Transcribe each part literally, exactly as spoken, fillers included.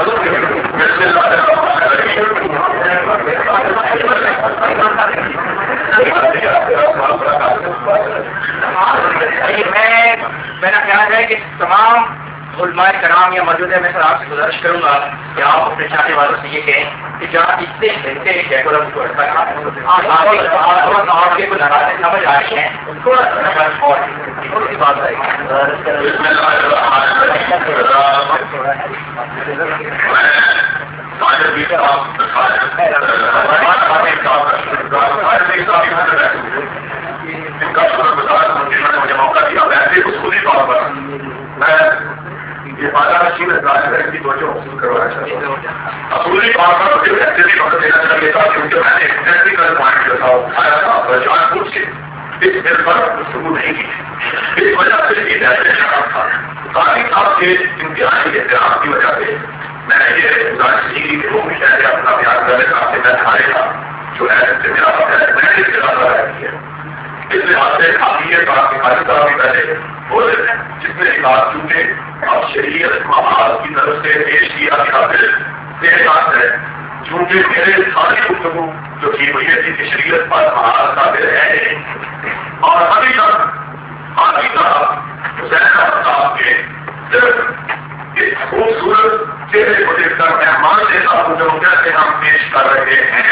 میرا خیال ہے کہ تمام علماء کرام یا موجودہ میں سر آپ سے گزارش کروں گا کہ آپ اپنے چاہنے والوں سے یہ کہیں کہ جہاں اتنے گھنٹے ڈیکورم کو آپ کے کو ناراض سمجھ آ رہی ہیں تھوڑا سی بات آئی مجھے موقع دیا ویسے اصولی طور پر میں یہ بادہ رشید کی توجہ حاصل کروانا چاہتا ہوں. اصولی طور پر مجھے ایسے بھی وقت دینا چاہیے تھا کیونکہ میں نے ایک ٹیکنیکل پوائنٹ جو تھا اٹھایا تھا جان بوجھ کے اس مل پر گفتگو نہیں کی. اس وجہ سے یہ ڈائریکشن تھا قاضی صاحب کے امتحانی احترام کی وجہ سے میں نے یہ گزارش کی کہ وہ بھی شاید اپنا بیان کرنے کا آپ سے میں ہمارے کا جو ہے میرا میں نے اس طرح کا ہے اس لحاظ سے حامیت اور قاضی صاحب بھی پہلے بولے تھے جس میں ایک بات چونکہ اب شریعت محاذ کی طرف سے پیش کیا گیا میرے ساتھ ہے چونکہ میرے ساری گفتگو جو کی ہوئی ہے کہ شریعت پر محاذ قابل ہے اور ابھی تک حاجی صاحب حسین صاحب کے صرف اس خوبصورت چہرے کو دیکھ کر مہمان جیسا ہوں جو کیسے ہم پیش کر رہے ہیں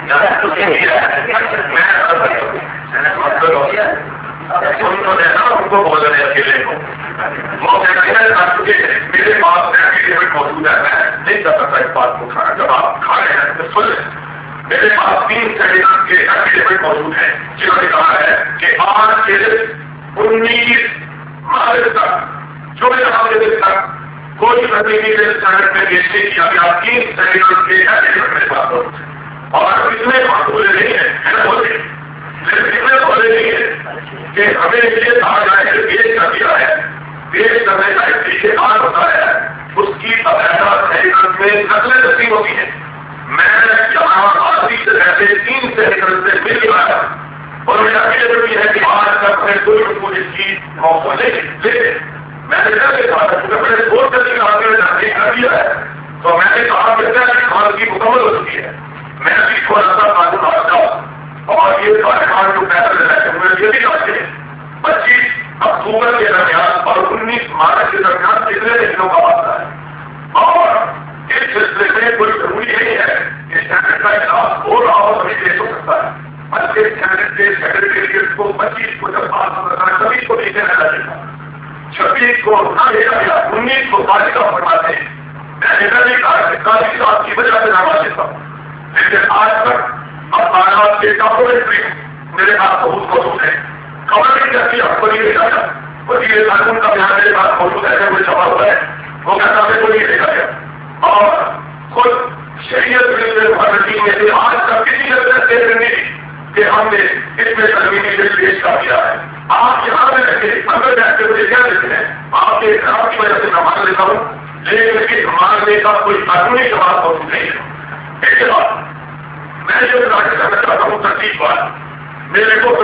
ان کو دینا ان کو بول رہے اکیلے کو وہ میرے پاس ایفیڈیوٹ موجود ہے میں نہیں کر سکتا اس بات کو کھانا جب آپ کھا رہے ہیں تو سن لیں میرے پاس تین سیکنڈ کے ایفیڈیوٹ موجود ہیں جنہوں نے کہا ہے کہ آج کے انیس مارچ تک جو دن تک کوئی پرتیندھی سڑک میں پیش نہیں کیا گیا تین سیکنڈ کے ایفیڈیوٹ میرے پاس اور اتنے معقول نہیں ہے بولے اتنے بولے نہیں ہے کہ ہمیں یہ کہا جائے کہ پیش کر دیا ہے پیش کرنے کا ایک طریقہ کار ہوتا ہے اس کی باقاعدہ سیکنڈ میں نقلیں نصیب ہوتی ہیں. میں یہاں آدمی سے ایسے تین سیکنڈ سے مل گیا اور میرا یہ بھی ہے کہ آج تک میں کوئی رکو اس کی موقع نہیں لے میں نے کہا اپنے دوست سے آگے کر دیا ہے تو میں نے کہا کہ خان کی مکمل ہو چکی ہے. میں بھی تھوڑا سا قانون آتا ہوں اور یہ خان جو پیسہ یہ بھی چاہتے ہیں پچیس اکتوبر کے درمیان اور انیس مارچ کے درمیان کتنے دنوں کا واسطہ ہے اور اس سلسلے میں کوئی ضروری نہیں ہے کہ اسٹینڈرڈ کا احساس ہو رہا ہو تبھی پیش ہو سکتا ہے. بچے اسٹینڈرڈ کے سیکرٹریٹ کو پچیس کو جب پاس ہو سکتا ہے چھبیس کو نہیں دینا چاہیے گا چھبیس کو نہ بھیجا گیا انیس کو فارغ فرماتے ہیں. میں ادھر نہیں کہا کہ قاضی صاحب کی وجہ سے نامہ دیتا ہوں لیکن آج تک اب آغاز کے ڈاکومنٹری میرے پاس بہت موجود ہے. گورنمنٹ کہتی ہے وزیر اعلیٰ وزیر قانون کا بیان میرے پاس موجود ہے کوئی چھپا ہوا ہے وہ کہتا ہے کوئی نہیں دیکھا گیا اور خود شریعت میں سے آج تک کسی نے دیکھ نہیں کہ ہم نے اس میں زمینی بل پیش کر دیا ہے. آپ یہاں میں رکھے اگر بیٹھتے مجھے کیا دیتے ہیں آپ کے احترام کی وجہ سے میں مان لیتا ہوں لیکن اس کے مانگنے کا کوئی قانونی جواب موجود نہیں ہے. اس کے بعد میں جو ظاہر کرنا چاہتا ہوں ترتیب بات میرے کو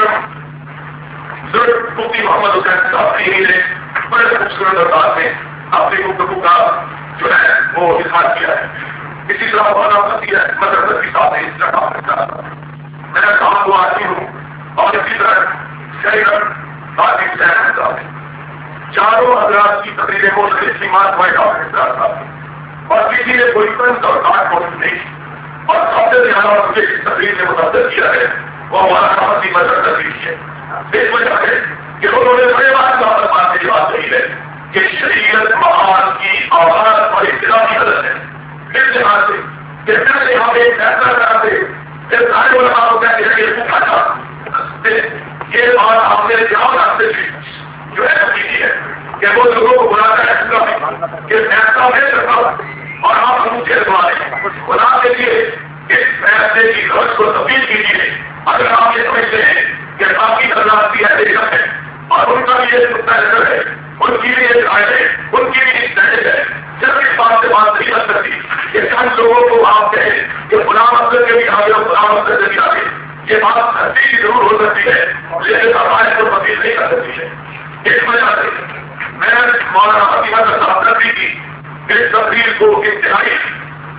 بزرگ مفتی محمد حسین صاحب نے بڑے خوبصورت انداز میں اپنی گفتگو کا جو ہے وہ اظہار کیا ہے. اسی طرح مولانا مدر رفیع صاحب نے اس طرح کام کرتا میں کام کو آتی ہوں اور اسی طرح شہر باقی حسین صاحب چاروں حضرات کی تقریریں مختلف قیمت وائٹ ہاؤس کے ساتھ صاحب اور کسی نے کوئی پنس اور کارڈ موجود نہیں اور سب سے زیادہ مجھے اس تقریر نے متاثر کیا ہے وہ ہمارا صاحب کی مدر رفیع ہے. اس وجہ سے کہ انہوں نے بڑے بات بات کی بات کہی ہے کہ شریعت محاذ کی آواز اور ابتدا کی حالت ہے. اس لحاظ سے کہ پھر سے ہم ایک فیصلہ کراتے پھر سارے علماء کو کہتے ہیں کہ پوچھا تھا یہ بات آپ نے جواب راستے کی جو ہے کی ہے کہ وہ لوگوں کو بلاتا ہے کہ فیصلہ میں کرتا اور آپ مجھے دعا دیں خدا کے لیے اس فیصلے کی غرض کو تبدیل کیجیے. اگر آپ یہ سمجھتے ہیں کہ باقی حضرات کی حیثیت ہے اور ان کا بھی یہ نقطہ نظر ہے ان کی بھی یہ رائے ہے ان کی بھی اسٹینڈرڈ ہے جب اس بات سے بات نہیں کر سکتی کہ چند لوگوں کو آپ کہیں کہ غلام افضل کے بھی آگے اور غلام افضل کے بھی آگے یہ بات ہنسی کی ضرور ہو سکتی ہے لیکن عقائد کو تبدیل نہیں کر سکتی ہے. اس وجہ سے میں مولانا حکیمت صاحب کی اس تقریر کو انتہائی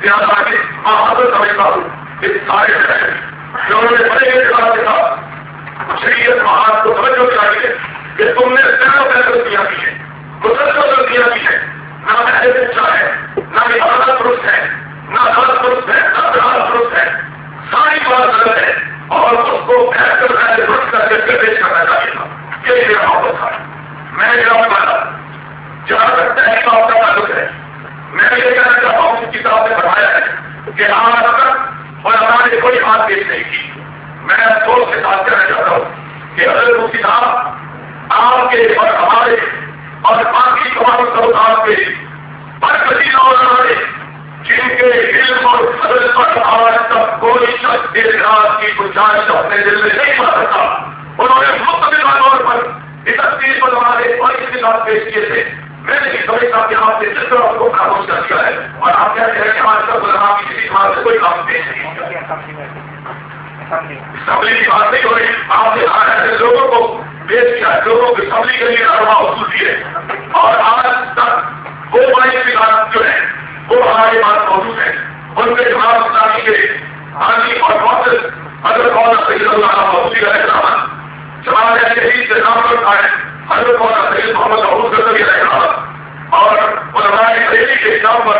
کیا تاکہ حضرت سمجھتا ہوں کہ سارے جو انہوں نے بڑے اعتبار کے ساتھ شریعت محاذ کو توجہ چاہیے کہ تم نے سینوں فیصل کیا کی ہے، مسلسل غلطیاں کی ہے، نہ محض اچھا ہے، نہ عبادت درست ہے، نہ غلط درست ہے، نہ درست درست ہے، ساری بات غلط ہے اور اس کو بہتر بہتر درست کر کے پیش کرنا چاہیے تھا. یہ میرا محبت تھا. میں میرا والا جہاں تک تحقیق کا تعلق ہے، میں یہ کہنا چاہتا ہوں اس کتاب نے بتایا ہے کہ آج تک اور ہمارے کوئی بات پیش نہیں کی. میں افسوس کے ساتھ کہنا چاہتا ہوں کہ اگر وہ کتاب آپ کے اور ہمارے اور باقی تمام سمدار کے برکتی نوجوان جن کے علم اور فضل پر آج تک کوئی شخص دیر رات کی گنجائش اپنے دل میں نہیں پا سکتا، انہوں نے مختلف طور پر اکتیس پر ہمارے اور اختلاف پیش کیے تھے. میں نے سمجھتا کہ آپ نے جس طرح کو خاموش کر دیا ہے اور آپ کہتے ہیں کہ آج تک وہاں کی کسی بات سے کوئی کام پیش نہیں کیا. اسمبلی کی بات نہیں ہو رہی، آپ نے ایسے لوگوں کو پیش کیا، لوگوں کو اسمبلی کے لیے اروا وصول کیے اور آج تک وہ بڑی بات جو ہے وہ ہمارے پاس موجود ہے. ان کے جماعت اسلامی کے حامی اور معزز حضرت مولانا سید اللہ مفتی علیہ السلام جماعت شہید کے نام پر آئے حضرت مولانا سید محمد عبود گزری علیہ السلام اور علماء شہید کے نام پر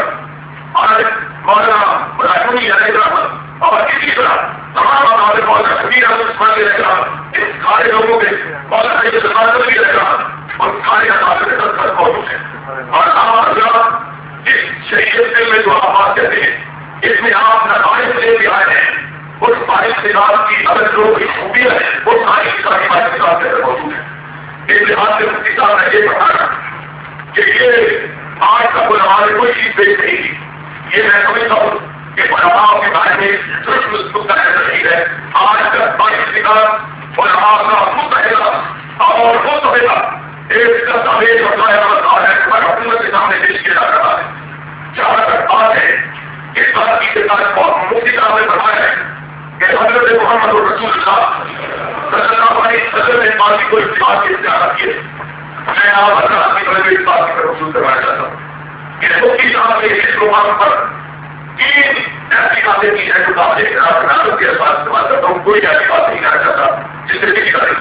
آج مولانا مراحمی علیہ السلام اور اسی طرح تمام ہمارے مولانا شبیر احمد عثمانی علیہ السلام اس سارے لوگوں کے مولانا سید السلام علیہ السلام اور سارے اثاثے پر موجود ہیں. اور آپ حضرات اس شریعت میں جو آپ بات کہتے ہیں اس میں آپ نتائج لے کے آئے ہیں، اس باعث کی اگر جو خوبیاں ہیں وہ ساری ساری باعث موجود ہیں. اس لحاظ سے مفتی صاحب نے یہ بتایا کہ یہ آج کا کوئی ہمارے کوئی چیز پیش نہیں کی. یہ میں سمجھتا ہوں کہ علماء کے بارے میں نہیں ہے. آج تک باعث اور ہمارا متحدہ اور متحدہ ایک دستاویز اور ظاہر ہے حکومت کے سامنے پیش کیا جا رہا ہے. جہاں تک بات ہے اس بات کی مفتی صاحب نے بتایا ہے کہ حضرت محمد رسول اللہ صلی اللہ علیہ وسلم نے بات کی کوئی بات کی اختیار کی ہے. میں آپ حضرات کی وجہ اس بات کی رسول کروانا چاہتا ہوں کہ مفتی صاحب نے اس مقام پر تین ایسی باتیں کی ہے جو بات کے ساتھ استعمال کرتا ہوں. کوئی ایسی بات نہیں کرنا چاہتا جس سے کسی کا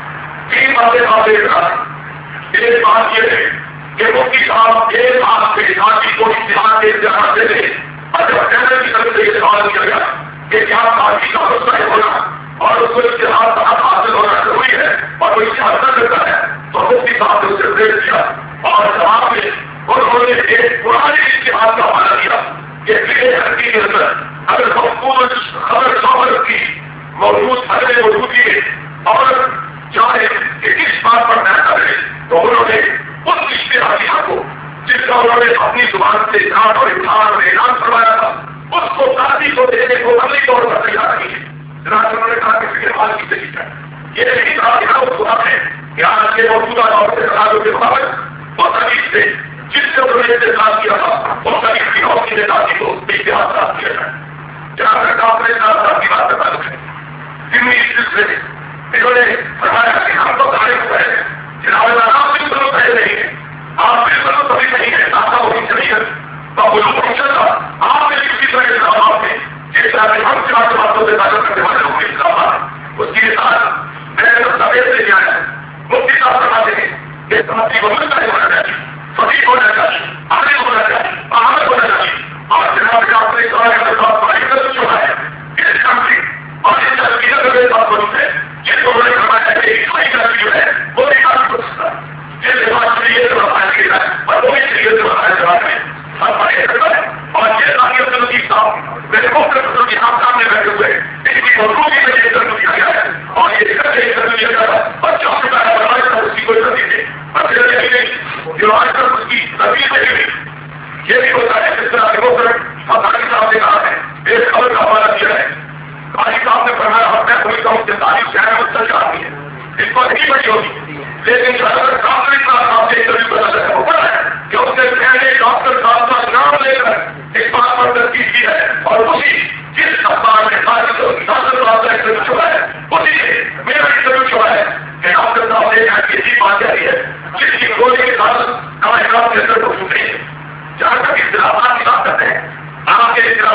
تین باتیں آپ ایک ساتھ. ایک بات یہ ہے کہ مفتی صاحب ایک بات کے ساتھ کی کوئی دھیان کے اختیار دے دیں اور جب کیمرے کی طرف سے یہ سوال کیا گیا کہ کیا پارٹی کا مسئلہ ہونا اور اس کو اتحاد صاحب حاصل ہونا ضروری ہے اور وہ اتحاد نہ کرتا ہے تو مفتی صاحب نے اسے بریک کیا اور جواب میں انہوں نے ایک پرانے اتحاد کا حوالہ دیا کہ میرے ہرکی کے اندر اگر مقبول خبر خبر کی موجود حضرت موجودگی ہے اور چاہے کہ کس بات پر نہ کرے تو انہوں نے اس اشتہاریہ کو جس کا انہوں نے اپنی زبان سے اظہار اور اظہار میں اعلان کروایا تھا اس کو ساتھی کو دینے کو عملی طور پر تیار نہیں ہے. جناب انہوں نے کہا کہ فکر حال کی طریقہ یہ نہیں کہا اس بات ہے کہ آج کے موجودہ دور سے خرابوں کے مطابق اور تاریخ سے جس سے انہوں نے انتظار کیا تھا اور تاریخ کی اور کی نظاری کو اتحاد صاف کیا جائے. جہاں تک آپ نے صاحب کی بات کا تعلق ہے ضمنی اس سلسلے میں انہوں نے فرمایا کہ ہم تو سارے کو پہلے جناب آپ بالکل تو پہلے نہیں ہے، آپ بالکل تو سبھی نہیں ہے، آپ وہی نہیں ہے تو وہ لوگ تھا آپ نے کسی طرح کے جواب میں جس طرح سے ہم چار باتوں سے تعلق کرنے والے لوگوں کے خلاف اس کے ساتھ میں نے سفید سے کیا ہے مفتی صاحب فرماتے ہیں کہ سماجی کو ملتا ہے ہونا چاہیے، فقیر ہونا چاہیے، عالم ہونا چاہیے، احمد ہونا چاہیے. اور جناب آپ نے سوال کا جواب پڑھائی کر چکا ہے اس کمپنی اور اس ترقیت کا میرے پاس موجود ہے جس کو انہوں نے فرمایا ہے کہ بھائی کا جو ہے وہ بھی کافی کچھ تھا جس کے بعد شریعت کو بتایا گیا ہے اور وہ بھی شریعت کو بتایا جا رہا ہے ہر بڑے کرتا ہے. اور یہ تاریخ نظیر صاحب میرے مختلف کے ہاتھ سامنے بیٹھے ہوئے اس کی موضوع کی وجہ سے دیا گیا ہے اور یہ کر دیا گیا ہے اور جو ہم کا ہے اسی کو تصدیق ہے اور پھر یہ نہیں جو آج تک اس کی تصدیق نہیں ہوئی یہ بھی ہوتا ہے جس طرح کے مختلف ہماری صاحب نے کہا ہے ایک خبر کا حوالہ دیا ہے. قاری صاحب نے فرمایا اور میں سمجھتا ہوں کہ تعریف جو ہے وہ چل جاتی ہے اس پر نہیں بڑی ہوگی لیکن اگر ڈاکٹر صاحب سے انٹرویو کرنا چاہے وہ پڑا ہے کہ اس نے پہلے ڈاکٹر صاحب کا نام لے کر اس بات پر تنقید کی ہے اور اسی جس اخبار میں ڈاکٹر صاحب کا انٹرویو چھوڑا ہے اسی سے میرا انٹرویو چھوڑا ہے کہ ڈاکٹر صاحب نے کہا کہ یہ بات جاری ہے جس کی گولی کے ساتھ کمائے کے اندر موجود نہیں ہے. جہاں تک اختلافات کی بات کرتے ہیں آپ کے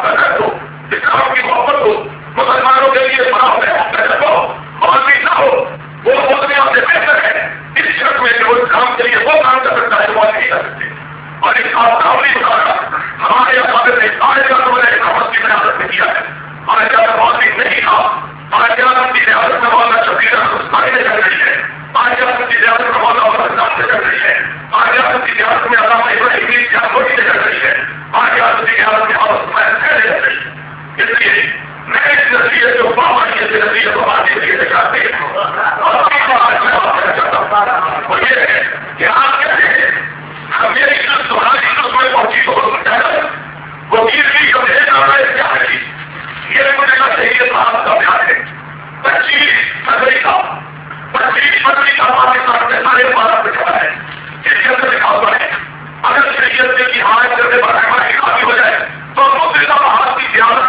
محبت ہو، اسلام کی محبت ہو، مسلمانوں کے لیے فراہم ہے ہو اور بھی نہ ہو، وہ مولویوں سے بہتر ہے اس شرط میں کہ وہ کام کے لیے وہ کام کر سکتا ہے وہ نہیں کر سکتے. اور اس کا تعاون اتارا ہمارے اقابر نے سارے جانوں نے اقامت کی ریاست میں کیا ہے. ہمارے جانا موضوع نہیں تھا، ہمارے جانا کی ریاست میں مولانا شبیر ہندوستانی نے کر رہی ہے، ہمارے جانا کی ریاست میں مولانا عبدالرحمان سے کر رہی ہے، ہمارے جانا کی ریاست میں علامہ ابراہیم جانوی سے کر رہی ہے، ہمارے جانا کی ریاست میں عورت میں کر رہی ہے. اس لیے میں اس نظریے کو باہر کے نظریے کو آگے لے کے دکھاتے ہیں اور وہ یہ ہے کہ آپ کہتے ہیں میری عزت تمہاری عزت میں پہنچی تو وہ کسی کو دے رہا ہے کیا ہے یہ مجھے نہ چاہیے تو آپ کا پیار ہے. پچیس فروری کا پچیس فروری کا پاکستان میں سارے بارہ بچا ہے اس کے اندر لکھا ہوا ہے اگر شریعت کی حمایت کرنے پر ہماری کافی ہو جائے تو مسلم بہار کی زیادت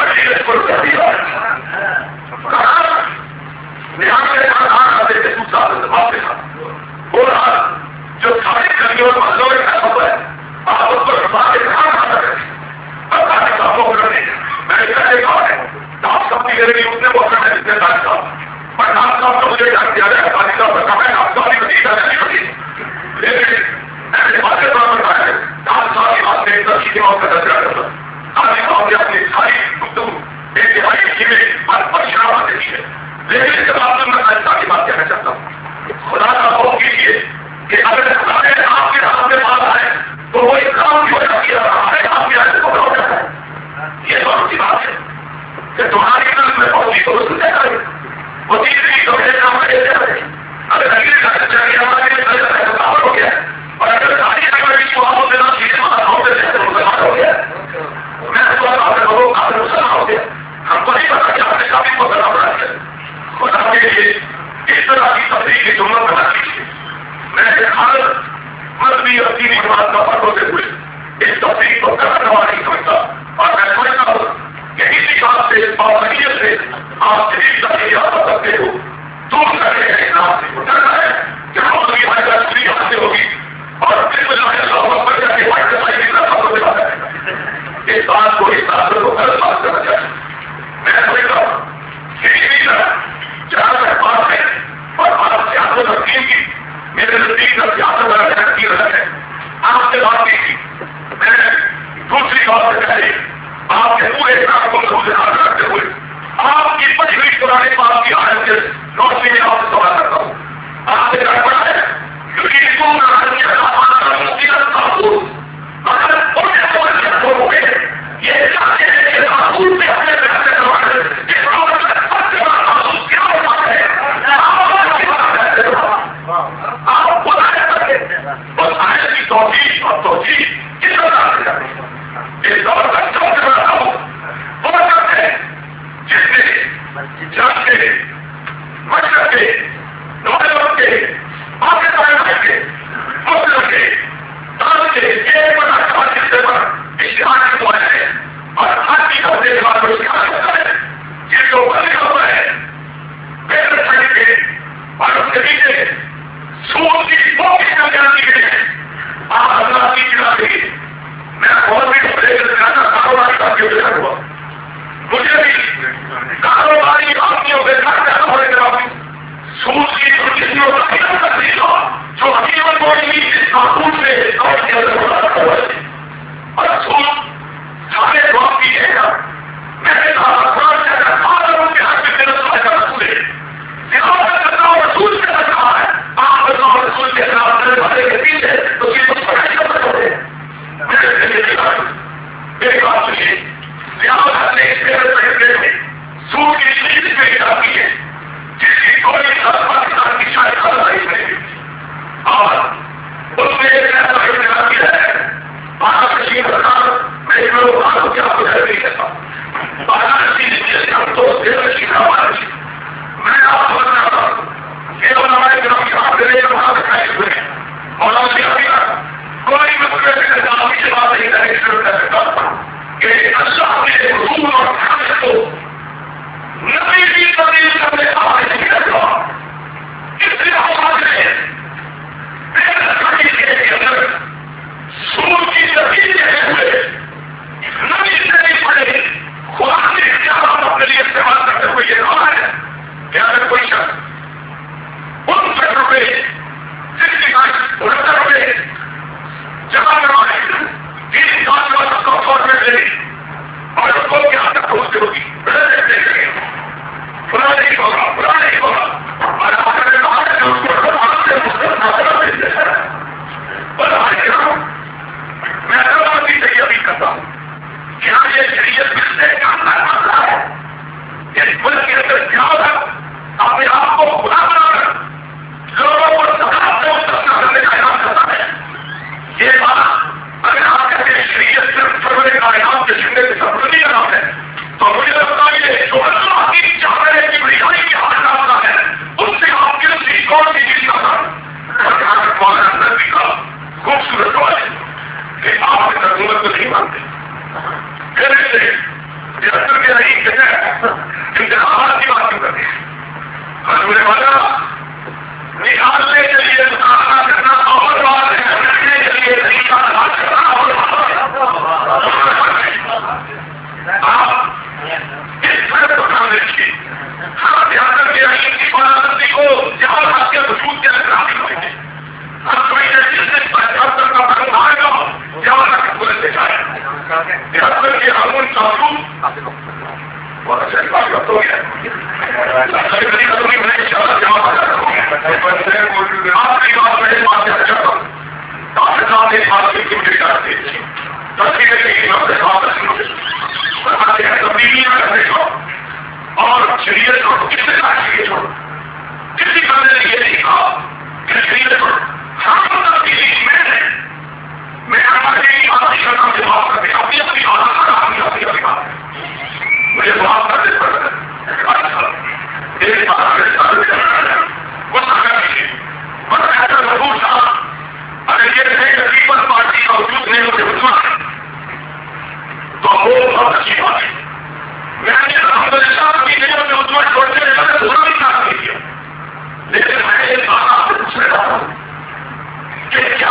جو سارے گلیوں اور محلوں میں کھڑا ہوا ہے آپ اس کو سفا کے کہاں کھا سکتے اور سارے کاموں کو کرنے میں نے کہا کہا ہے آپ سب کی غریبی اتنے وہ کرنا جتنے دار صاحب پر آپ صاحب کو مجھے ڈاک دیا جائے پانی صاحب کا میں آپ صاحب کی وزیر نہیں ہوتی لیکن ایسے باتیں طور پر کہا ہے آپ صاحب کی بات میں سب کی موت کا تذکرہ کرتا آج صاحب نے اپنی ساری گفتگو انتہائی قیمت اور پریشان دیکھی ہے. لیکن جب آپ میں ایسا کی بات کہنا چاہتا ہوں خدا کا خوف کیجیے کہ اگر آپ کے ہاتھ میں بات آئے تو وہ کام جو کیا رہا ہے آپ کے ہاتھ کو بڑھا جاتا ہے. یہ بہت سی بات ہے کہ تمہاری قلم میں پہنچی تو اس نے کرے وہ تیسری تو میرے کام میں دیتے رہے اگر اگلے کا چاہیے ہمارے لیے کام ہو گیا اور اگر ساری اگر کو آپ دینا چاہیے مسلمان ہو گیا میں لوگوں کا مسلمان ہو گیا ہم کو نہیں پتا کہ آپ نے کافی مسلمان بنا ہے. خدا کے لیے اس طرح کی تفریح کی جملہ بنا دیجیے. میں ہر مذہبی اور دینی جماعت کا فرق ہوتے ہوئے اس تفریح کو کرنا نہیں سمجھتا اور میں سمجھتا ہوں کہ اسی بات سے پابندیت سے آپ شریف تفریح آ سکتے ہو دور کرنے کا انعام سے کرنا ہے کہ مذہبی بھائی کا تفریح حاصل ہوگی اور پھر اللہ پر جا کے بھائی بھائی کی طرف ہو جاتا ہے. اس بات کو اس طرح کو غلط بات کرنا چاہیے. میں سمجھتا ہوں کسی بھی طرح جہاں تک بات ہے اور آپ سیاست و تقسیم کی میرے نزدیک میں سیاست والا شہر کی رہا ہے آپ سے بات نہیں کی. میں دوسری بات سے پہلے آپ کے پورے کام کو محفوظ رکھتے ہوئے آپ کی پچھلی ہوئی قرآن پاک کی آیت کے روشنی میں آپ سے سوال کرتا ہوں. آپ سے کہا پڑا ہے کیونکہ اگر یہ چاہتے ہیں کہ معصوم میں اپنے پیسے کروانے اس عورت کا سب سے بڑا معصوم کیا ہوتا ہے آپ بتایا کرتے بتانے کی توجیح اور توجیح کس طرح سے کرتے ہیں. اس دور کا سب سے بڑا معصوم وہ سب ہے جس نے جنگ کے مشرق کے نوجوان کے پاکستان کے مسلم کے دار کے ایک بڑا سوال جس سے بڑا اشتہار ہوا ہے اور ہر چیز کو دیکھ بات کو اشتہار ہوتا ہے جس کو بندی ہوتا ہے بہتر چھڑی کے اور اس کے نیچے سود کی بہت ہی کامیابی کے لیے آپ اللہ کی چلا رہی میں بہت بھی کاروباری کافی ہو ہوا مجھے بھی کاروباری کافیوں کے ساتھ ہونے کے باوجود سود کی کسی کو جو حقیقت بولی اس قانون سے اور کے اندر اور سود سارے بہت کی ہے گا میں نے کہا قرآن سے اگر سارے ان کے حق میں میرا سوال کا رسول ہے جنہوں کرنا اور رسول سے رکھا ہے آپ کرنا اور رسول کے خلاف کرنے والے کے پیچھے تو یہ تو پڑھائی کر سکتے ہیں. میری بات سنیے ریاست نے اس پیڑ پہلے میں سود کی چیز میں کافی ہے جس کی کوئی پاکستان کی شاید خبرداری نہیں اور اس میں ایک ایسا اختلاف کیا ہے باہر کشمیر سرکار میں ایک لوگ باہر کو کیا کچھ نہیں کہتا باہر کشمیر ہم تو دیر کی ہمارا میں آپ کو بتانا تھا کہ ہمارے گرام کی بات کریں تو وہاں دکھائے ہوئے ہیں اور ہم نے کوئی مسئلے سے نظام کی بات نہیں کرنے شروع کر سکتا کہ اللہ نے رسول اور حمد کو نبی کی تبدیل کرنے کا حال نہیں کرتا اس لیے ہمارے کے اندر سور کی تبدیل ہوئے نبی سے نہیں پڑے اس سے ہوگی پورا نہیں ہوگا پورا نہیں ہوگا اور آپ نے کہا کہ اس کو میں بھی صحیح ابھی کرتا ہوں کیا یہ شریعت کس نے کہا ہے اس ملک کے اندر کیا ہوگا اپنے آپ کو خدا بنا کر لوگوں کو سزا سے مستثنا کرنے کا اعلان کرتا ہے. یہ بات اگر آپ کہتے ہیں شریعت صرف سرور کائنات کے چننے کے سرپرستی کا نام ہے تو مجھے لگتا ہے کہ جو اللہ کی چاہے کی بڑھائی کی حال کرتا ہے اس سے آپ کے لیے کون سی چیز کا اندر بھی کا خوبصورت ہوا ہے کہ آپ کی حکومت کو نہیں مانتے. پھر سے اثر کے نہیں کہ انتخابات کی بات کیوں کرتے ہیں حضور والا نکالنے کے لیے مقابلہ کرنا اور بات ہے رکھنے کے لیے طریقہ بات کرنا اور آپ اس طرح کو دھیان رکھیے. ہم دھیان رکھتے ہیں کی بناوٹی کو جہاں آپ کے وجود کے اندر حاصل ہوئے ہیں ہم کوئی ایسی پہچان کرنا بن آئے گا جہاں تک بولے سے جائے دھیان رکھیے ہم ان تعلق بہت اچھا بات کرتا ہوں میں ان شاء اللہ جمع کرتا ہوں آپ کی بات میں بات اچھا ہوں پاکستان نے بات کی میری کرتے تصویر کی تبدیلی میں رکھنے کو اور شریعت کو کس سے چاہیے چھوڑو کسی بندے نے یہ نہیں کہا کہ شریعت کو ہم تبدیلی میں ہے میں ہماری بات کرنا سے بات کرتے اپنی اپنی بات کرنا اپنی اپنی اپنی بات مجھے بات کرتے پڑتا ہے ایک بات کچھ اگر مطلب ایسا ضرور تھا اگر یہ رہے کہ پیپلز پارٹی کا وجود نہیں ہوتے حکومت تو وہ بہت اچھی بات ہے. میں نے الحمدللہ کی جگہ میں حکومت چھوڑتے ہوئے برا بھی کام نہیں کیا لیکن میں یہ بات آپ سے پوچھ رہا ہوں کہ کیا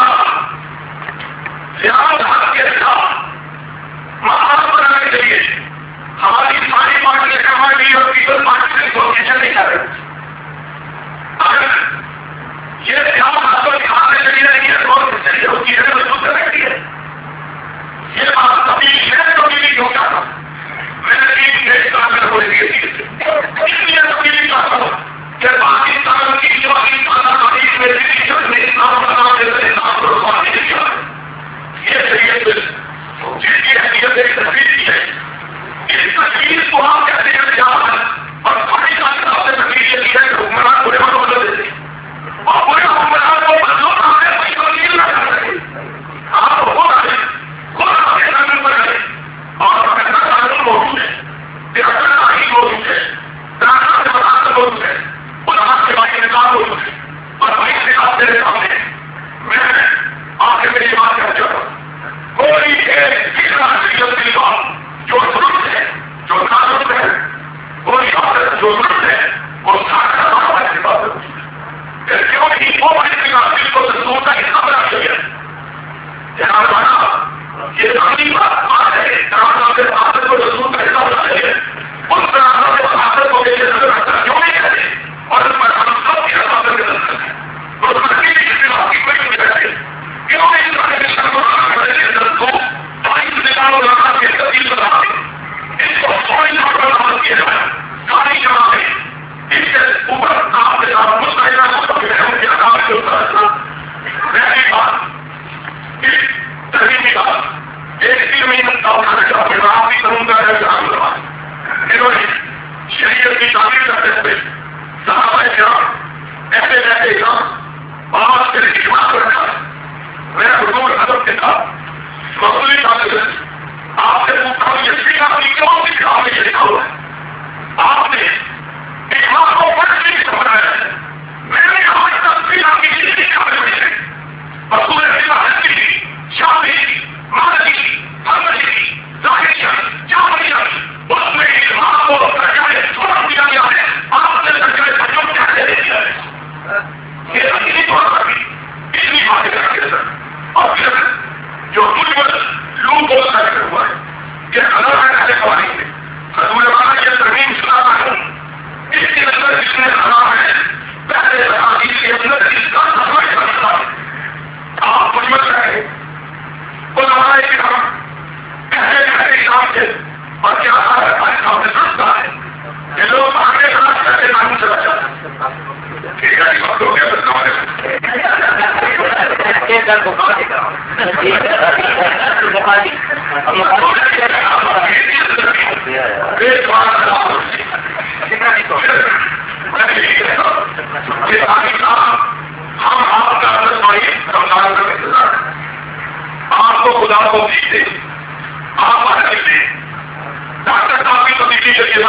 زیادہ حق کے ساتھ مقام بنانے کے لیے ہماری ساری پارٹی نے کہا گئی اور پیپل پارٹی سے کوششیں نہیں کر رہے. اگر یہ سیاست حاصل کھانے کے لیے نہیں ہے بہت صحیح ہوتی ہے مضبوط رکھتی ہے. یہ بات کبھی میں کبھی نہیں ہو جاتا میں نے تین دیش کام کر ہوئے دیے تھی اس لیے کبھی نہیں چاہتا ہوں کہ پاکستان کی جو پاکستان تاریخ میں اسلام بنا اسلام کو رکھوانے کے لیے یہ صحیح جس کی حیثیت ایک تصویر ہے اس تصویر کو آپ کہتے ہیں سیاست اور پاکستان کا آپ نے تصویر یہ ہے کہ حکمران پورے کو بدل دیتے اور پورے حکمران کو بدلو آپ نے کوئی تبدیل نہ کر سکے. آپ ہو رہے خود آپ کے قانون بنائے اور اپنا قانون موجود ہے اپنا آئین موجود ہے ترانا سے بتا موجود ہے اور آپ کے باقی نظام موجود ہے اور بھائی سے آپ میرے سامنے میں آ کے میری بات کر چکا کوئی ایک سامنے سنتا ہے یہ لوگ آگے خاص کر کے نام چلا جاتا ٹھیک ہے بہت ہو گیا ہم آپ کا آپ کو خدا کو دیتے آپ آ سکتے ڈاکٹر صاحب کی تو دلی کے لیے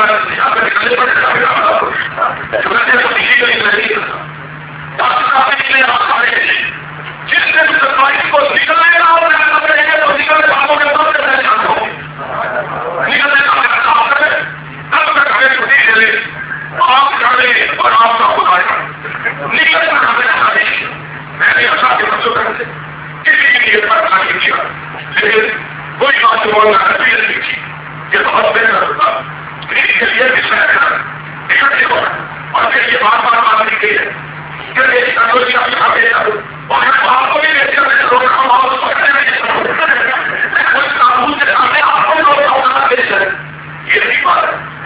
ڈاکٹر صاحب کے لیے آپ کھڑے تھے جس نے سرکاری کو نکلنے کا اور رہے گا تو نکلنے والوں کے ساتھ رہ جاتا ہوں نکلنے کا کام کرے تب تک ہمیں چھٹی دے لے آپ جانے اور آپ کا خدا جانے نکلنے کا ہمیں کھڑے میں نے ایسا کہ بچوں کرتے کسی کے لیے پڑھنا نہیں کیا لیکن کوئی بات جو بولنا نبی نے لکھی یہ بہت بہتر ہوتا کسی کے لیے بھی شہر اکٹھے ہونا اور پھر یہ بات بار بات نہیں گئی ہے کہ میری تندرستی آپ یہاں پہ اور میں آپ کو بھی دیکھ کر لوگ ہم آپ کو پکڑنے میں کوئی قانون کے سامنے آپ کو لوگ یہ نہیں بات ہے